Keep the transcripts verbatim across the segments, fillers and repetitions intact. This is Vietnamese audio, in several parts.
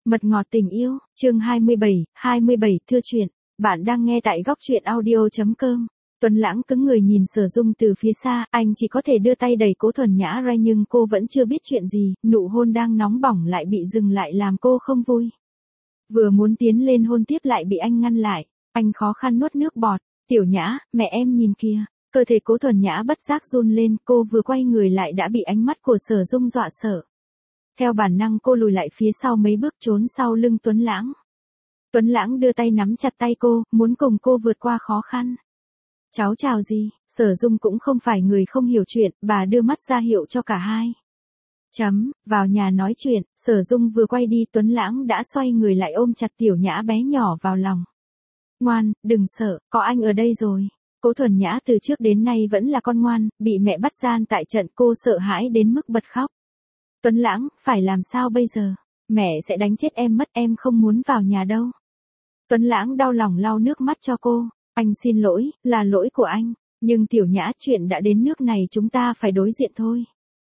Mật ngọt tình yêu, chương hai mươi bảy, hai mươi bảy thưa chuyện. Bạn đang nghe tại góc truyện audio chấm com. Tuấn Lãng cứng người nhìn Sở Dung từ phía xa, anh chỉ có thể đưa tay đẩy Cố Thuần Nhã ra nhưng cô vẫn chưa biết chuyện gì, nụ hôn đang nóng bỏng lại bị dừng lại làm cô không vui. Vừa muốn tiến lên hôn tiếp lại bị anh ngăn lại, anh khó khăn nuốt nước bọt, "Tiểu Nhã, mẹ em nhìn kìa." Cơ thể Cố Thuần Nhã bất giác run lên, cô vừa quay người lại đã bị ánh mắt của Sở Dung dọa sợ. Theo bản năng cô lùi lại phía sau mấy bước trốn sau lưng Tuấn Lãng. Tuấn Lãng đưa tay nắm chặt tay cô, muốn cùng cô vượt qua khó khăn. "Cháu chào gì?" Sở Dung cũng không phải người không hiểu chuyện, bà đưa mắt ra hiệu cho cả hai. Chấm, vào nhà nói chuyện, Sở Dung vừa quay đi Tuấn Lãng đã xoay người lại ôm chặt Tiểu Nhã bé nhỏ vào lòng. "Ngoan, đừng sợ, có anh ở đây rồi." Cố Thuần Nhã từ trước đến nay vẫn là con ngoan, bị mẹ bắt gian tại trận cô sợ hãi đến mức bật khóc. "Tuấn Lãng, phải làm sao bây giờ? Mẹ sẽ đánh chết em mất, em không muốn vào nhà đâu." Tuấn Lãng đau lòng lau nước mắt cho cô. "Anh xin lỗi, là lỗi của anh. Nhưng Tiểu Nhã, chuyện đã đến nước này chúng ta phải đối diện thôi.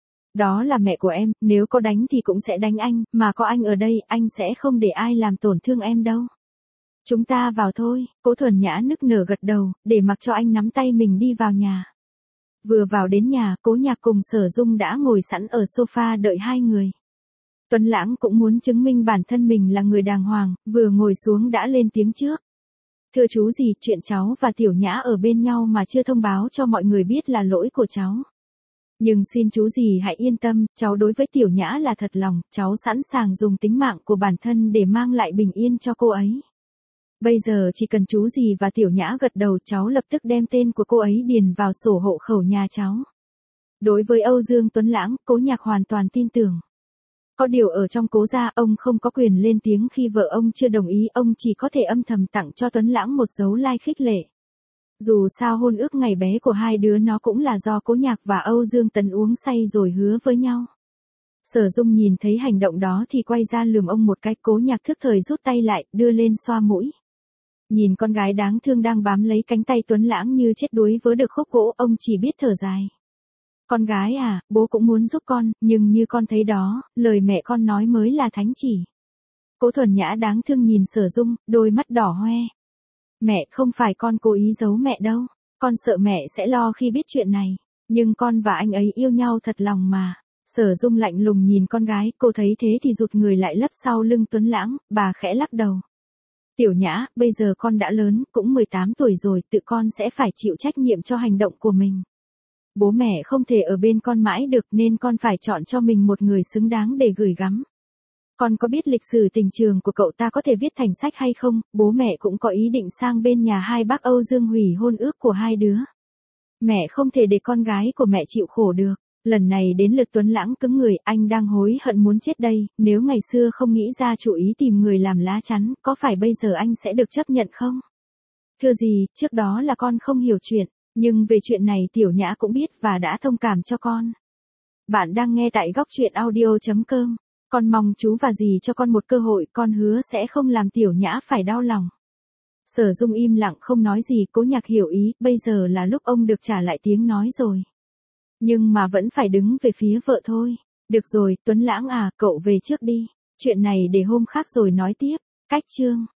Đó là mẹ của em, nếu có đánh thì cũng sẽ đánh anh, mà có anh ở đây, anh sẽ không để ai làm tổn thương em đâu. Chúng ta vào thôi." Cố Thuần Nhã nức nở gật đầu, để mặc cho anh nắm tay mình đi vào nhà. Vừa vào đến nhà, Cố Nhạc cùng Sở Dung đã ngồi sẵn ở sofa đợi hai người. Tuấn Lãng cũng muốn chứng minh bản thân mình là người đàng hoàng, vừa ngồi xuống đã lên tiếng trước. "Thưa chú gì, chuyện cháu và Tiểu Nhã ở bên nhau mà chưa thông báo cho mọi người biết là lỗi của cháu. Nhưng xin chú gì hãy yên tâm, cháu đối với Tiểu Nhã là thật lòng, cháu sẵn sàng dùng tính mạng của bản thân để mang lại bình yên cho cô ấy. Bây giờ chỉ cần chú gì và Tiểu Nhã gật đầu cháu lập tức đem tên của cô ấy điền vào sổ hộ khẩu nhà cháu." Đối với Âu Dương Tuấn Lãng, Cố Nhạc hoàn toàn tin tưởng. Có điều ở trong Cố gia ông không có quyền lên tiếng khi vợ ông chưa đồng ý, ông chỉ có thể âm thầm tặng cho Tuấn Lãng một dấu like khích lệ. Dù sao hôn ước ngày bé của hai đứa nó cũng là do Cố Nhạc và Âu Dương Tấn uống say rồi hứa với nhau. Sở Dung nhìn thấy hành động đó thì quay ra lườm ông một cái, Cố Nhạc thức thời rút tay lại, đưa lên xoa mũi. Nhìn con gái đáng thương đang bám lấy cánh tay Tuấn Lãng như chết đuối vớ được khúc gỗ, ông chỉ biết thở dài. "Con gái à, bố cũng muốn giúp con, nhưng như con thấy đó, lời mẹ con nói mới là thánh chỉ." Cố Thuần Nhã đáng thương nhìn Sở Dung, đôi mắt đỏ hoe. "Mẹ, không phải con cố ý giấu mẹ đâu, con sợ mẹ sẽ lo khi biết chuyện này, nhưng con và anh ấy yêu nhau thật lòng mà." Sở Dung lạnh lùng nhìn con gái, cô thấy thế thì rụt người lại lấp sau lưng Tuấn Lãng, bà khẽ lắc đầu. "Tiểu Nhã, bây giờ con đã lớn, cũng mười tám tuổi rồi, tự con sẽ phải chịu trách nhiệm cho hành động của mình. Bố mẹ không thể ở bên con mãi được nên con phải chọn cho mình một người xứng đáng để gửi gắm. Con có biết lịch sử tình trường của cậu ta có thể viết thành sách hay không? Bố mẹ cũng có ý định sang bên nhà hai bác Âu Dương hủy hôn ước của hai đứa. Mẹ không thể để con gái của mẹ chịu khổ được." Lần này đến lượt Tuấn Lãng cứng người, anh đang hối hận muốn chết đây, nếu ngày xưa không nghĩ ra chủ ý tìm người làm lá chắn, có phải bây giờ anh sẽ được chấp nhận không? "Thưa gì, trước đó là con không hiểu chuyện, nhưng về chuyện này Tiểu Nhã cũng biết và đã thông cảm cho con." Bạn đang nghe tại góc truyện audio chấm com. "Con mong chú và dì cho con một cơ hội, con hứa sẽ không làm Tiểu Nhã phải đau lòng." Sở Dung im lặng không nói gì, Cố Nhạc hiểu ý, bây giờ là lúc ông được trả lại tiếng nói rồi. Nhưng mà vẫn phải đứng về phía vợ thôi. "Được rồi, Tuấn Lãng à, cậu về trước đi. Chuyện này để hôm khác rồi nói tiếp." Cách chương